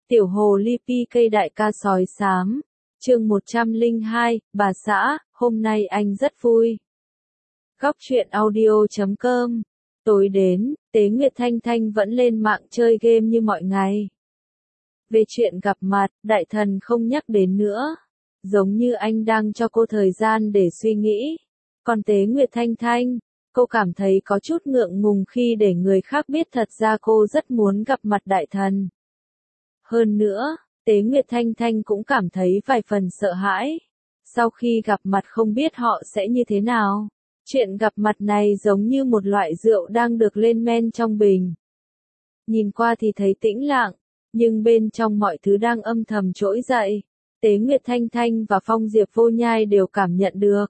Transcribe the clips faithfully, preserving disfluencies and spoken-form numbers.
Tiểu hồ ly pi cây đại ca sói xám. Chương một trăm lẻ hai, bà xã, hôm nay anh rất vui. Góc truyện audio chấm com. Tối đến, Tế Nguyệt Thanh Thanh vẫn lên mạng chơi game như mọi ngày. Về chuyện gặp mặt, đại thần không nhắc đến nữa. Giống như anh đang cho cô thời gian để suy nghĩ. Còn Tế Nguyệt Thanh Thanh, cô cảm thấy có chút ngượng ngùng khi để người khác biết thật ra cô rất muốn gặp mặt đại thần. Hơn nữa, Tế Nguyệt Thanh Thanh cũng cảm thấy vài phần sợ hãi. Sau khi gặp mặt không biết họ sẽ như thế nào. Chuyện gặp mặt này giống như một loại rượu đang được lên men trong bình. Nhìn qua thì thấy tĩnh lặng, nhưng bên trong mọi thứ đang âm thầm trỗi dậy. Tế Nguyệt Thanh Thanh và Phong Diệp Vô Nhai đều cảm nhận được.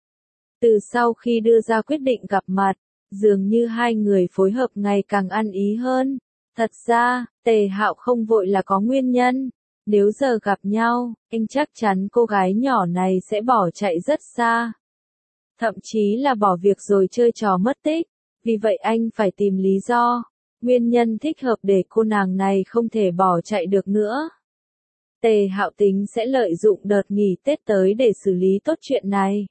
Từ sau khi đưa ra quyết định gặp mặt, dường như hai người phối hợp ngày càng ăn ý hơn. Thật ra, Tề Hạo không vội là có nguyên nhân. Nếu giờ gặp nhau, anh chắc chắn cô gái nhỏ này sẽ bỏ chạy rất xa. Thậm chí là bỏ việc rồi chơi trò mất tích. Vì vậy anh phải tìm lý do, nguyên nhân thích hợp để cô nàng này không thể bỏ chạy được nữa. Tề Hạo tính sẽ lợi dụng đợt nghỉ Tết tới để xử lý tốt chuyện này.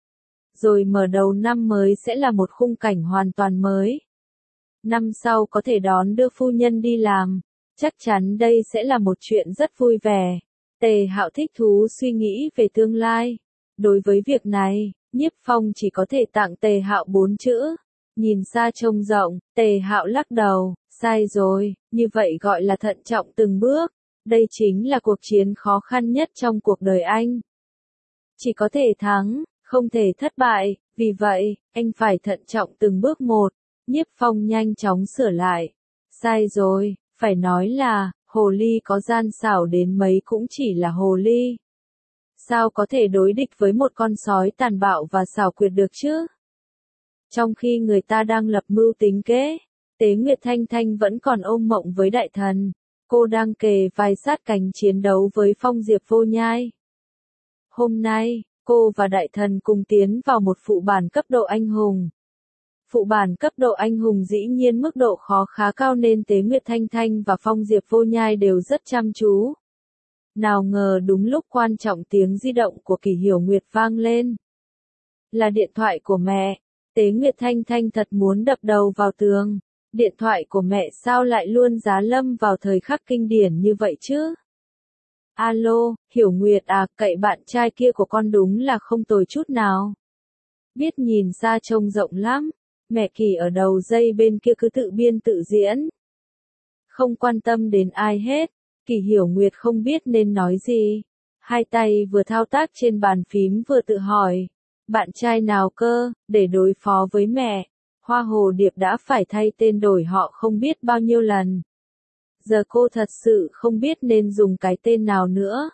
Rồi mở đầu năm mới sẽ là một khung cảnh hoàn toàn mới. Năm sau có thể đón đưa phu nhân đi làm. Chắc chắn đây sẽ là một chuyện rất vui vẻ. Tề Hạo thích thú suy nghĩ về tương lai. Đối với việc này, Nhiếp Phong chỉ có thể tặng Tề Hạo bốn chữ. Nhìn xa trông rộng, Tề Hạo lắc đầu, sai rồi, như vậy gọi là thận trọng từng bước. Đây chính là cuộc chiến khó khăn nhất trong cuộc đời anh. Chỉ có thể thắng, không thể thất bại, vì vậy, anh phải thận trọng từng bước một. Nhiếp Phong nhanh chóng sửa lại. Sai rồi, phải nói là, hồ ly có gian xảo đến mấy cũng chỉ là hồ ly. Sao có thể đối địch với một con sói tàn bạo và xảo quyệt được chứ? Trong khi người ta đang lập mưu tính kế, Tế Nguyệt Thanh Thanh vẫn còn ôm mộng với đại thần. Cô đang kề vai sát cánh chiến đấu với Phong Diệp Vô Nhai. Hôm nay, cô và đại thần cùng tiến vào một phụ bản cấp độ anh hùng. Phụ bản cấp độ anh hùng dĩ nhiên mức độ khó khá cao nên Tế Nguyệt Thanh Thanh và Phong Diệp Vô Nhai đều rất chăm chú. Nào ngờ đúng lúc quan trọng tiếng di động của Kỷ Hiểu Nguyệt vang lên. Là điện thoại của mẹ. Tế Nguyệt Thanh Thanh thật muốn đập đầu vào tường. Điện thoại của mẹ sao lại luôn giá lâm vào thời khắc kinh điển như vậy chứ? Alo, Hiểu Nguyệt à, cậy bạn trai kia của con đúng là không tồi chút nào. Biết nhìn xa trông rộng lắm. Mẹ Kỳ ở đầu dây bên kia cứ tự biên tự diễn. Không quan tâm đến ai hết. Kỳ Hiểu Nguyệt không biết nên nói gì. Hai tay vừa thao tác trên bàn phím vừa tự hỏi. Bạn trai nào cơ, để đối phó với mẹ. Hoa Hồ Điệp đã phải thay tên đổi họ không biết bao nhiêu lần. Giờ cô thật sự không biết nên dùng cái tên nào nữa.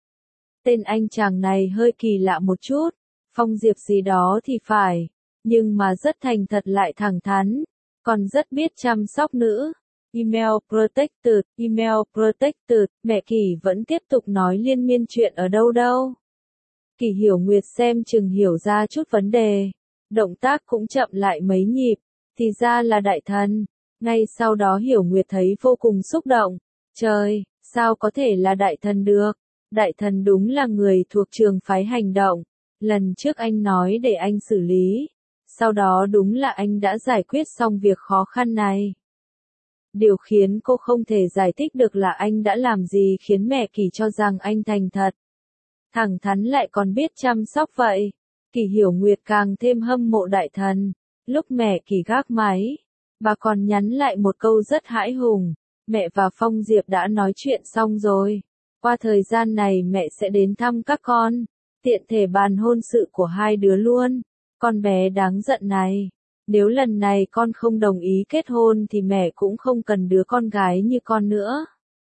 Tên anh chàng này hơi kỳ lạ một chút. Phong Diệp gì đó thì phải. Nhưng mà rất thành thật lại thẳng thắn. Còn rất biết chăm sóc nữ. Email protected, email protected, mẹ Kỳ vẫn tiếp tục nói liên miên chuyện ở đâu đâu. Kỳ Hiểu Nguyệt xem chừng hiểu ra chút vấn đề. Động tác cũng chậm lại mấy nhịp. Thì ra là đại thần. Ngay sau đó Hiểu Nguyệt thấy vô cùng xúc động. Trời, sao có thể là đại thần được? Đại thần đúng là người thuộc trường phái hành động. Lần trước anh nói để anh xử lý. Sau đó đúng là anh đã giải quyết xong việc khó khăn này. Điều khiến cô không thể giải thích được là anh đã làm gì khiến mẹ Kỳ cho rằng anh thành thật. Thẳng thắn lại còn biết chăm sóc vậy. Kỳ Hiểu Nguyệt càng thêm hâm mộ đại thần. Lúc mẹ Kỳ gác máy, bà còn nhắn lại một câu rất hãi hùng. Mẹ và Phong Diệp đã nói chuyện xong rồi. Qua thời gian này mẹ sẽ đến thăm các con. Tiện thể bàn hôn sự của hai đứa luôn. Con bé đáng giận này. Nếu lần này con không đồng ý kết hôn thì mẹ cũng không cần đứa con gái như con nữa.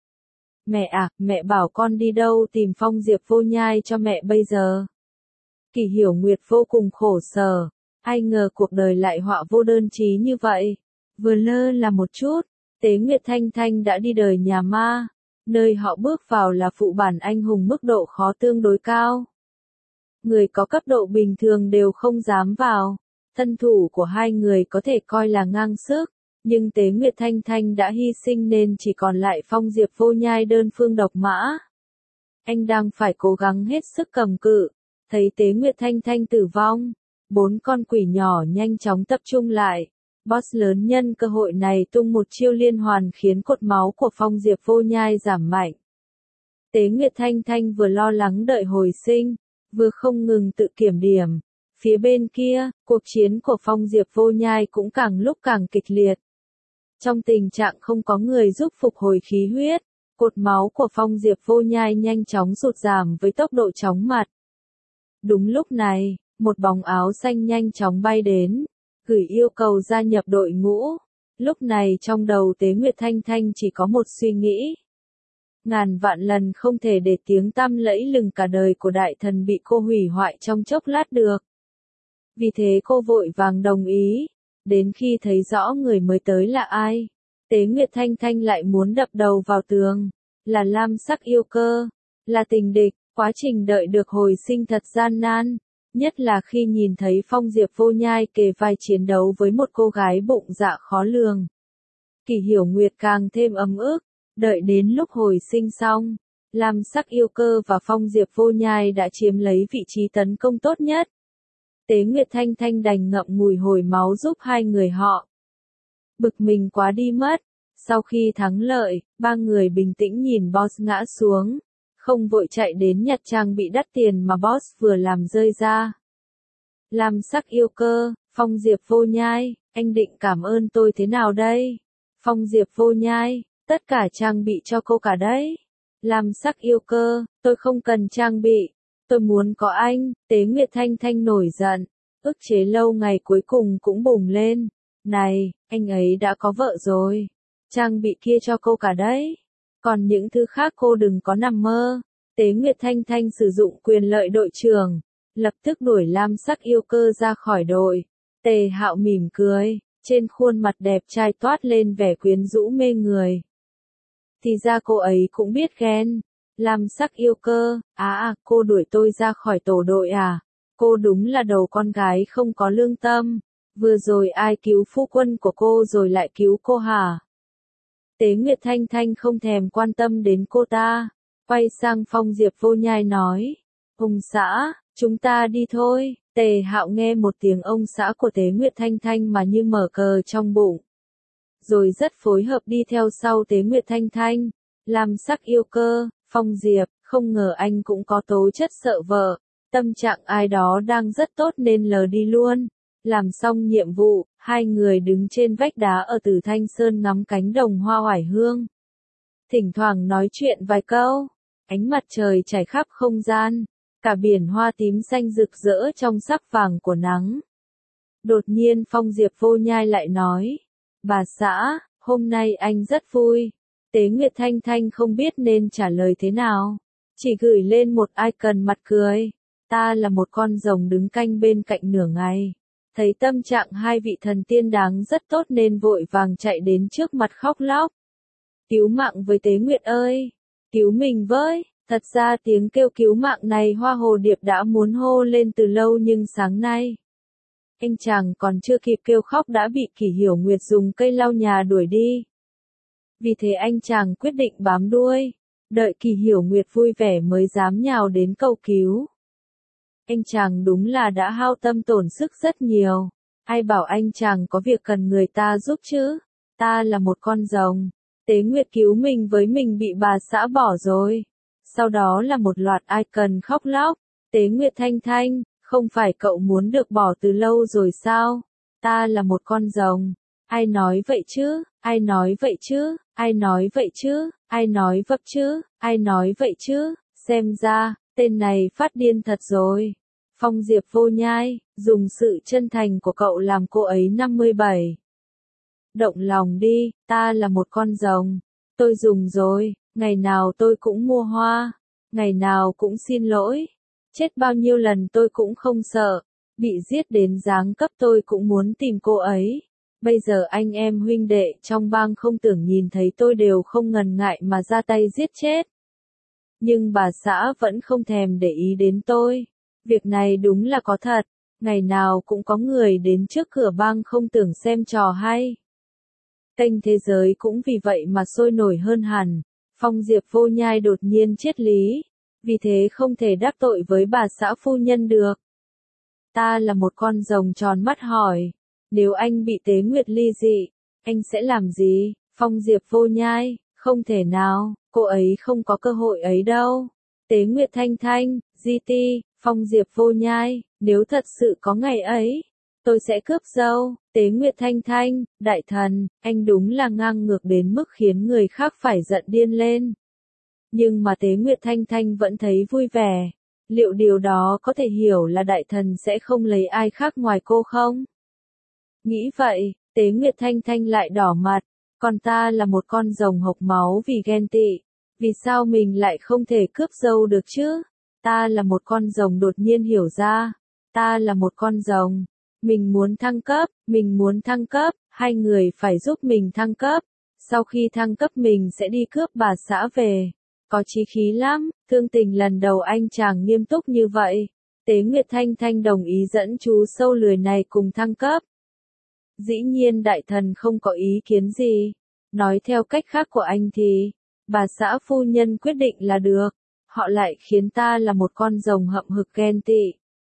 Mẹ à, mẹ bảo con đi đâu tìm Phong Diệp Vô Nhai cho mẹ bây giờ. Kỳ Hiểu Nguyệt vô cùng khổ sở. Ai ngờ cuộc đời lại họa vô đơn chí như vậy. Vừa lơ là một chút, Tế Nguyệt Thanh Thanh đã đi đời nhà ma. Nơi họ bước vào là phụ bản anh hùng mức độ khó tương đối cao. Người có cấp độ bình thường đều không dám vào. Thân thủ của hai người có thể coi là ngang sức. Nhưng Tế Nguyệt Thanh Thanh đã hy sinh nên chỉ còn lại Phong Diệp Vô Nhai đơn phương độc mã. Anh đang phải cố gắng hết sức cầm cự, thấy Tế Nguyệt Thanh Thanh tử vong, bốn con quỷ nhỏ nhanh chóng tập trung lại. Boss lớn nhân cơ hội này tung một chiêu liên hoàn khiến cột máu của Phong Diệp Vô Nhai giảm mạnh. Tế Nguyệt Thanh Thanh vừa lo lắng đợi hồi sinh, vừa không ngừng tự kiểm điểm. Phía bên kia, cuộc chiến của Phong Diệp Vô Nhai cũng càng lúc càng kịch liệt. Trong tình trạng không có người giúp phục hồi khí huyết, cột máu của Phong Diệp Vô Nhai nhanh chóng sụt giảm với tốc độ chóng mặt. Đúng lúc này, một bóng áo xanh nhanh chóng bay đến, gửi yêu cầu gia nhập đội ngũ. Lúc này trong đầu Tế Nguyệt Thanh Thanh chỉ có một suy nghĩ. Ngàn vạn lần không thể để tiếng tăm lẫy lừng cả đời của đại thần bị cô hủy hoại trong chốc lát được. Vì thế cô vội vàng đồng ý, đến khi thấy rõ người mới tới là ai, Tế Nguyệt Thanh Thanh lại muốn đập đầu vào tường, là lam sắc yêu cơ, là tình địch, quá trình đợi được hồi sinh thật gian nan, nhất là khi nhìn thấy Phong Diệp Vô Nhai kề vai chiến đấu với một cô gái bụng dạ khó lường. Kỷ Hiểu Nguyệt càng thêm ấm ức, đợi đến lúc hồi sinh xong, lam sắc yêu cơ và Phong Diệp Vô Nhai đã chiếm lấy vị trí tấn công tốt nhất. Tế Nguyệt Thanh Thanh đành ngậm ngùi hồi máu giúp hai người họ. Bực mình quá đi mất, sau khi thắng lợi, ba người bình tĩnh nhìn boss ngã xuống, không vội chạy đến nhặt trang bị đắt tiền mà boss vừa làm rơi ra. Lam sắc yêu cơ, Phong Diệp Vô Nhai, anh định cảm ơn tôi thế nào đây? Phong Diệp Vô Nhai, tất cả trang bị cho cô cả đấy. Lam sắc yêu cơ, tôi không cần trang bị. Tôi muốn có anh. Tế Nguyệt Thanh Thanh nổi giận, ức chế lâu ngày cuối cùng cũng bùng lên. Này, anh ấy đã có vợ rồi. Trang bị kia cho cô cả đấy. Còn những thứ khác cô đừng có nằm mơ. Tế Nguyệt Thanh Thanh sử dụng quyền lợi đội trưởng, lập tức đuổi lam sắc yêu cơ ra khỏi đội. Tề Hạo mỉm cười, trên khuôn mặt đẹp trai toát lên vẻ quyến rũ mê người. Thì ra cô ấy cũng biết ghen. Lam sắc yêu cơ, à à, cô đuổi tôi ra khỏi tổ đội à? Cô đúng là đầu con gái không có lương tâm. Vừa rồi ai cứu phu quân của cô rồi lại cứu cô hả? Tế Nguyệt Thanh Thanh không thèm quan tâm đến cô ta, quay sang Phong Diệp Vô Nhai nói, ông xã, chúng ta đi thôi. Tề Hạo nghe một tiếng ông xã của Tế Nguyệt Thanh Thanh mà như mở cờ trong bụng. Rồi rất phối hợp đi theo sau Tế Nguyệt Thanh Thanh. Lam sắc yêu cơ, Phong Diệp, không ngờ anh cũng có tố chất sợ vợ. Tâm trạng ai đó đang rất tốt nên lờ đi luôn. Làm xong nhiệm vụ, hai người đứng trên vách đá ở Tử Thanh Sơn ngắm cánh đồng hoa oải hương. Thỉnh thoảng nói chuyện vài câu, ánh mặt trời trải khắp không gian, cả biển hoa tím xanh rực rỡ trong sắc vàng của nắng. Đột nhiên Phong Diệp Vô Nhai lại nói, bà xã, hôm nay anh rất vui. Tế Nguyệt Thanh Thanh không biết nên trả lời thế nào, chỉ gửi lên một icon mặt cười. Ta là một con rồng đứng canh bên cạnh nửa ngày. Thấy tâm trạng hai vị thần tiên đáng rất tốt nên vội vàng chạy đến trước mặt khóc lóc. Cứu mạng với Tế Nguyệt ơi! Cứu mình với! Thật ra tiếng kêu cứu mạng này Hoa Hồ Điệp đã muốn hô lên từ lâu nhưng sáng nay. Anh chàng còn chưa kịp kêu khóc đã bị Kỷ Hiểu Nguyệt dùng cây lau nhà đuổi đi. Vì thế anh chàng quyết định bám đuôi, đợi Kỷ Hiểu Nguyệt vui vẻ mới dám nhào đến cầu cứu. Anh chàng đúng là đã hao tâm tổn sức rất nhiều. Ai bảo anh chàng có việc cần người ta giúp chứ? Ta là một con rồng. Tế Nguyệt cứu mình với mình bị bà xã bỏ rồi. Sau đó là một loạt icon khóc lóc. Tế Nguyệt Thanh Thanh, không phải cậu muốn được bỏ từ lâu rồi sao? Ta là một con rồng. Ai nói vậy chứ? Ai nói vậy chứ? Ai nói vậy chứ? Ai nói vấp chứ? Ai nói vậy chứ? Xem ra, tên này phát điên thật rồi. Phong Diệp Vô Nhai, dùng sự chân thành của cậu làm cô ấy năm mươi bảy. Động lòng đi, ta là một con rồng. Tôi dùng rồi, ngày nào tôi cũng mua hoa. Ngày nào cũng xin lỗi. Chết bao nhiêu lần tôi cũng không sợ. Bị giết đến giáng cấp tôi cũng muốn tìm cô ấy. Bây giờ anh em huynh đệ trong bang không tưởng nhìn thấy tôi đều không ngần ngại mà ra tay giết chết. Nhưng bà xã vẫn không thèm để ý đến tôi. Việc này đúng là có thật. Ngày nào cũng có người đến trước cửa bang không tưởng xem trò hay. Kênh thế giới cũng vì vậy mà sôi nổi hơn hẳn. Phong Diệp vô nhai đột nhiên triết lý, vì thế không thể đắc tội với bà xã phu nhân được. Ta là một con rồng tròn mắt hỏi, nếu anh bị Tế Nguyệt ly dị, anh sẽ làm gì? Phong Diệp vô nhai, không thể nào, cô ấy không có cơ hội ấy đâu. Tế Nguyệt thanh thanh, gi ti, Phong Diệp vô nhai, nếu thật sự có ngày ấy, tôi sẽ cướp dâu. Tế Nguyệt thanh thanh, đại thần, anh đúng là ngang ngược đến mức khiến người khác phải giận điên lên. Nhưng mà Tế Nguyệt thanh thanh vẫn thấy vui vẻ. Liệu điều đó có thể hiểu là đại thần sẽ không lấy ai khác ngoài cô không? Nghĩ vậy, Tế Nguyệt thanh thanh lại đỏ mặt. Còn ta là một con rồng hộc máu vì ghen tị. Vì sao mình lại không thể cướp dâu được chứ? Ta là một con rồng đột nhiên hiểu ra. Ta là một con rồng. Mình muốn thăng cấp, mình muốn thăng cấp, hai người phải giúp mình thăng cấp. Sau khi thăng cấp mình sẽ đi cướp bà xã về. Có chí khí lắm, thương tình lần đầu anh chàng nghiêm túc như vậy. Tế Nguyệt thanh thanh đồng ý dẫn chú sâu lười này cùng thăng cấp. Dĩ nhiên đại thần không có ý kiến gì. Nói theo cách khác của anh thì, bà xã phu nhân quyết định là được. Họ lại khiến ta là một con rồng hậm hực ghen tị.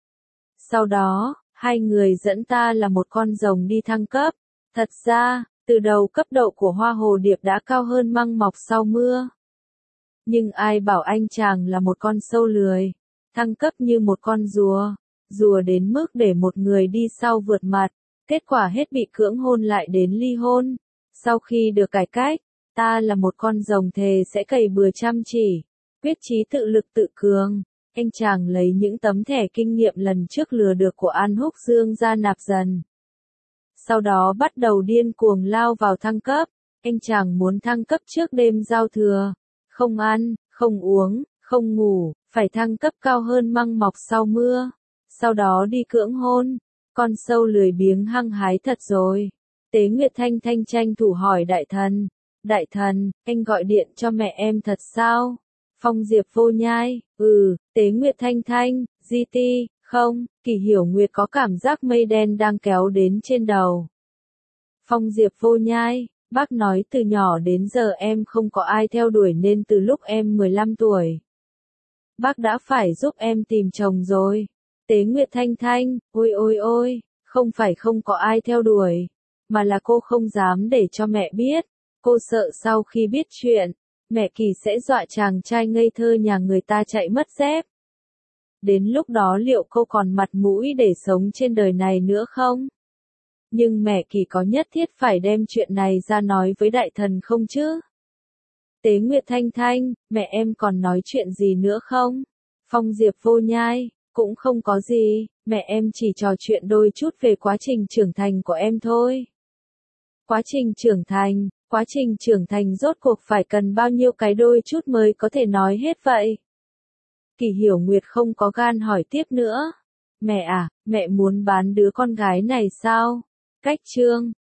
Sau đó, hai người dẫn ta là một con rồng đi thăng cấp. Thật ra, từ đầu cấp độ của hoa hồ điệp đã cao hơn măng mọc sau mưa. Nhưng ai bảo anh chàng là một con sâu lười, thăng cấp như một con rùa, rùa đến mức để một người đi sau vượt mặt, kết quả hết bị cưỡng hôn lại đến ly hôn. Sau khi được cải cách, ta là một con rồng thề sẽ cày bừa chăm chỉ, quyết chí tự lực tự cường. Anh chàng lấy những tấm thẻ kinh nghiệm lần trước lừa được của An Húc Dương ra nạp dần. Sau đó bắt đầu điên cuồng lao vào thăng cấp, anh chàng muốn thăng cấp trước đêm giao thừa. Không ăn, không uống, không ngủ, phải thăng cấp cao hơn măng mọc sau mưa. Sau đó đi cưỡng hôn. Con sâu lười biếng hăng hái thật rồi. Tế Nguyệt thanh thanh tranh thủ hỏi đại thần. Đại thần, anh gọi điện cho mẹ em thật sao? Phong Diệp vô nhai, ừ. Tế Nguyệt thanh thanh, gi ti, không. Kỳ Hiểu Nguyệt có cảm giác mây đen đang kéo đến trên đầu. Phong Diệp vô nhai, bác nói từ nhỏ đến giờ em không có ai theo đuổi nên từ lúc em mười lăm tuổi. Bác đã phải giúp em tìm chồng rồi. Tế Nguyệt thanh thanh, ôi ôi ôi, không phải không có ai theo đuổi, mà là cô không dám để cho mẹ biết. Cô sợ sau khi biết chuyện, mẹ Kỳ sẽ dọa chàng trai ngây thơ nhà người ta chạy mất dép. Đến lúc đó liệu cô còn mặt mũi để sống trên đời này nữa không? Nhưng mẹ Kỳ có nhất thiết phải đem chuyện này ra nói với đại thần không chứ? Tế Nguyệt thanh thanh, mẹ em còn nói chuyện gì nữa không? Phong Diệp vô nhai, cũng không có gì, mẹ em chỉ trò chuyện đôi chút về quá trình trưởng thành của em thôi. Quá trình trưởng thành, quá trình trưởng thành rốt cuộc phải cần bao nhiêu cái đôi chút mới có thể nói hết vậy? Kỳ Hiểu Nguyệt không có gan hỏi tiếp nữa. Mẹ à, mẹ muốn bán đứa con gái này sao? Cách chương